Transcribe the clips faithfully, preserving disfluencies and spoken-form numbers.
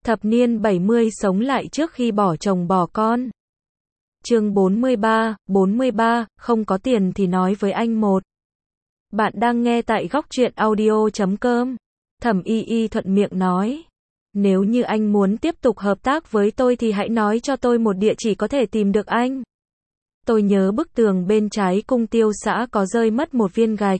Thập niên bảy mươi sống lại trước khi bỏ chồng bỏ con. Chương bốn mươi ba, bốn mươi ba, không có tiền thì nói với anh một. Bạn đang nghe tại góc truyện audio chấm com. Thẩm Y Y thuận miệng nói. Nếu như anh muốn tiếp tục hợp tác với tôi thì hãy nói cho tôi một địa chỉ có thể tìm được anh. Tôi nhớ bức tường bên trái cung tiêu xã có rơi mất một viên gạch.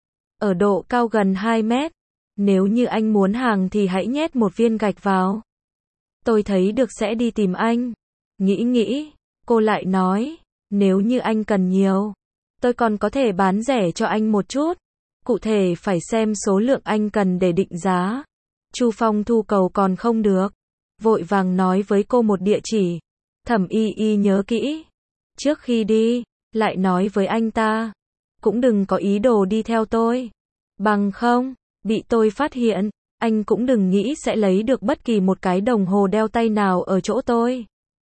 Ở độ cao gần hai mét. Nếu như anh muốn hàng thì hãy nhét một viên gạch vào. Tôi thấy được sẽ đi tìm anh. Nghĩ nghĩ, cô lại nói, nếu như anh cần nhiều, tôi còn có thể bán rẻ cho anh một chút. Cụ thể phải xem số lượng anh cần để định giá. Chu Phong Thu cầu còn không được. Vội vàng nói với cô một địa chỉ. Thẩm Y Y nhớ kỹ. Trước khi đi, lại nói với anh ta. Cũng đừng có ý đồ đi theo tôi. Bằng không, bị tôi phát hiện, anh cũng đừng nghĩ sẽ lấy được bất kỳ một cái đồng hồ đeo tay nào ở chỗ tôi.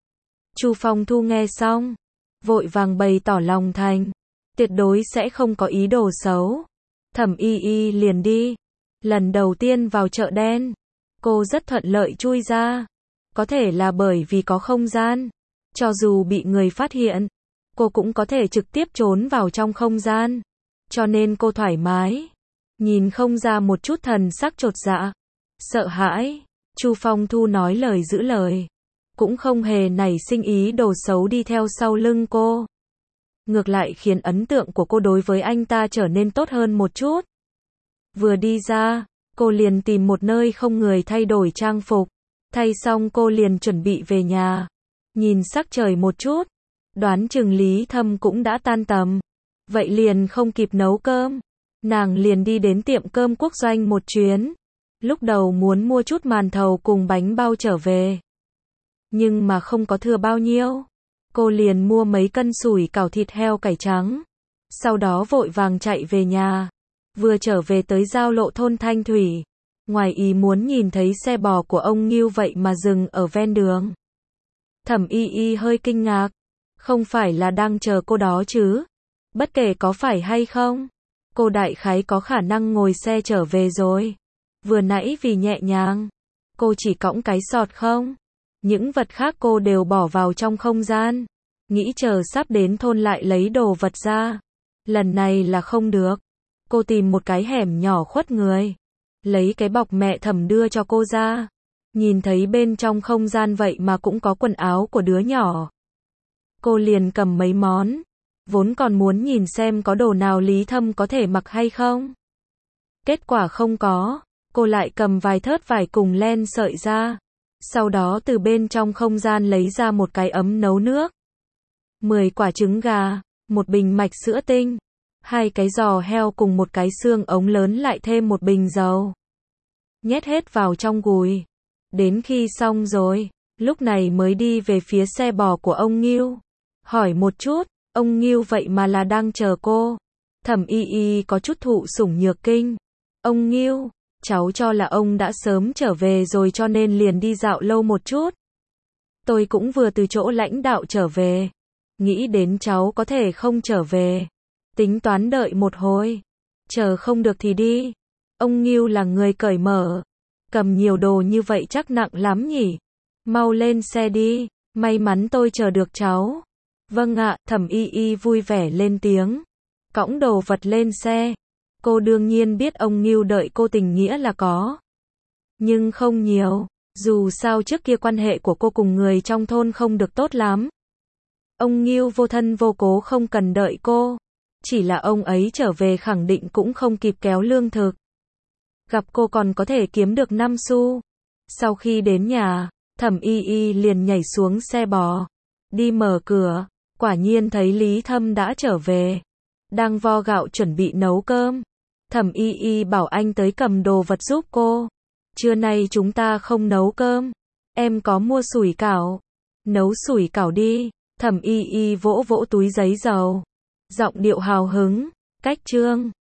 Chu Phong Thu nghe xong, vội vàng bày tỏ lòng thành. Tuyệt đối sẽ không có ý đồ xấu. Thẩm Y Y liền đi. Lần đầu tiên vào chợ đen, cô rất thuận lợi chui ra. Có thể là bởi vì có không gian. Cho dù bị người phát hiện, cô cũng có thể trực tiếp trốn vào trong không gian. Cho nên cô thoải mái. Nhìn không ra một chút thần sắc chột dạ, sợ hãi. Chu Phong Thu nói lời giữ lời. Cũng không hề nảy sinh ý đồ xấu đi theo sau lưng cô. Ngược lại khiến ấn tượng của cô đối với anh ta trở nên tốt hơn một chút. Vừa đi ra, cô liền tìm một nơi không người thay đổi trang phục. Thay xong cô liền chuẩn bị về nhà. Nhìn sắc trời một chút, đoán chừng Lý Thâm cũng đã tan tầm. Vậy liền không kịp nấu cơm. Nàng liền đi đến tiệm cơm quốc doanh một chuyến. Lúc đầu muốn mua chút màn thầu cùng bánh bao trở về. Nhưng mà không có thừa bao nhiêu. Cô liền mua mấy cân sủi cảo thịt heo cải trắng. Sau đó vội vàng chạy về nhà. Vừa trở về tới giao lộ thôn Thanh Thủy. Ngoài ý muốn nhìn thấy xe bò của ông Ngưu vậy mà dừng ở ven đường. Thẩm Y Y hơi kinh ngạc. Không phải là đang chờ cô đó chứ? Bất kể có phải hay không, cô đại khái có khả năng ngồi xe trở về rồi. Vừa nãy vì nhẹ nhàng, cô chỉ cõng cái sọt không? Những vật khác cô đều bỏ vào trong không gian. Nghĩ chờ sắp đến thôn lại lấy đồ vật ra. Lần này là không được. Cô tìm một cái hẻm nhỏ khuất người. Lấy cái bọc mẹ Thẩm đưa cho cô ra. Nhìn thấy bên trong không gian vậy mà cũng có quần áo của đứa nhỏ. Cô liền cầm mấy món. Vốn còn muốn nhìn xem có đồ nào Lý Thâm có thể mặc hay không. Kết quả không có. Cô lại cầm vài thớt vải cùng len sợi ra. Sau đó từ bên trong không gian lấy ra một cái ấm nấu nước. mười quả trứng gà, một bình mạch sữa tinh, hai cái giò heo cùng một cái xương ống lớn lại thêm một bình dầu. Nhét hết vào trong gùi. Đến khi xong rồi, lúc này mới đi về phía xe bò của ông Ngưu. Hỏi một chút, ông Ngưu vậy mà là đang chờ cô. Thẩm Y Y có chút thụ sủng nhược kinh. Ông Ngưu, cháu cho là ông đã sớm trở về rồi cho nên liền đi dạo lâu một chút. Tôi cũng vừa từ chỗ lãnh đạo trở về. Nghĩ đến cháu có thể không trở về. Tính toán đợi một hồi. Chờ không được thì đi. Ông Ngưu là người cởi mở. Cầm nhiều đồ như vậy chắc nặng lắm nhỉ. Mau lên xe đi. May mắn tôi chờ được cháu. Vâng ạ, Thẩm Y Y vui vẻ lên tiếng. Cõng đồ vật lên xe. Cô đương nhiên biết ông Ngưu đợi cô tình nghĩa là có. Nhưng không nhiều. Dù sao trước kia quan hệ của cô cùng người trong thôn không được tốt lắm. Ông Ngưu vô thân vô cố không cần đợi cô. Chỉ là ông ấy trở về khẳng định cũng không kịp kéo lương thực. Gặp cô còn có thể kiếm được năm xu. Sau khi đến nhà, Thẩm Y Y liền nhảy xuống xe bò. Đi mở cửa. Quả nhiên thấy Lý Thâm đã trở về. Đang vo gạo chuẩn bị nấu cơm. Thẩm Y Y bảo anh tới cầm đồ vật giúp cô. Trưa nay chúng ta không nấu cơm. Em có mua sủi cảo. Nấu sủi cảo đi. Thẩm Y Y vỗ vỗ túi giấy dầu. Giọng điệu hào hứng. Cách chương.